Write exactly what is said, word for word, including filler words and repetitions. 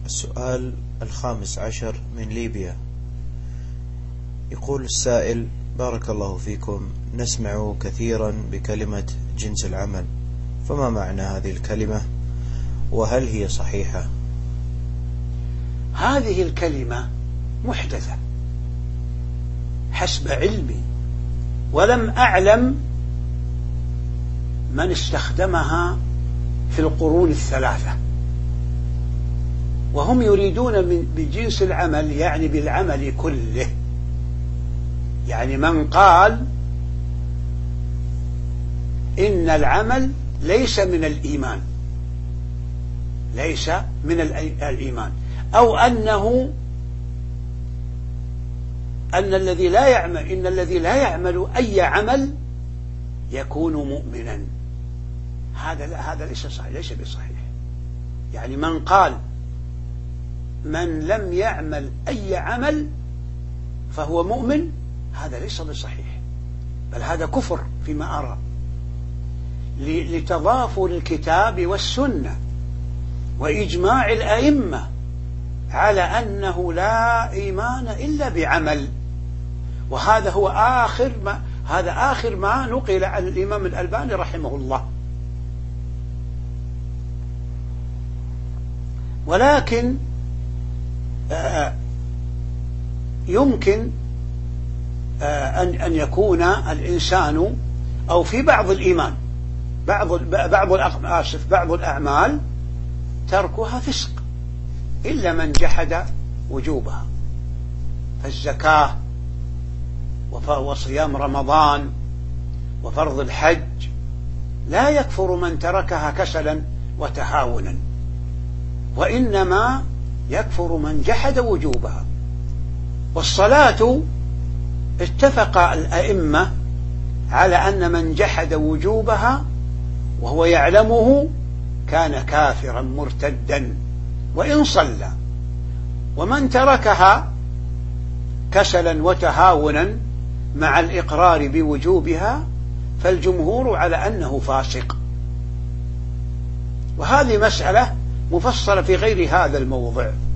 السؤال الخامس عشر من ليبيا. يقول السائل: بارك الله فيكم، نسمع كثيرا بكلمة جنس العمل، فما معنى هذه الكلمة وهل هي صحيحة؟ هذه الكلمة محدثة حسب علمي، ولم أعلم من استخدمها في القرون الثلاثة، وهم يريدون من بجنس العمل يعني بالعمل كله. يعني من قال إن العمل ليس من الإيمان ليس من الإيمان أو أنه أن الذي لا يعمل إن الذي لا يعمل أي عمل يكون مؤمنا. هذا هذا ليس صحيح، ليس بصحيح. يعني من قال من لم يعمل أي عمل فهو مؤمن، هذا ليس بصحيح، بل هذا كفر فيما أرى، لتضافر الكتاب والسنة وإجماع الأئمة على أنه لا إيمان إلا بعمل. وهذا هو آخر ما هذا آخر ما نقل عن الإمام الألباني رحمه الله. ولكن آه يمكن آه أن أن يكون الإنسان أو في بعض الإيمان بعض بعض آسف بعض الأعمال تركها فسق إلا من جحد وجوبها، فالزكاة وصيام رمضان وفرض الحج لا يكفر من تركها كسلا وتهاونا، وإنما يكفر من جحد وجوبها. والصلاة اتفق الأئمة على أن من جحد وجوبها وهو يعلمه كان كافرا مرتدا وإن صلى، ومن تركها كسلا وتهاونا مع الإقرار بوجوبها فالجمهور على أنه فاسق. وهذه مسألة مفصلة في غير هذا الموضع.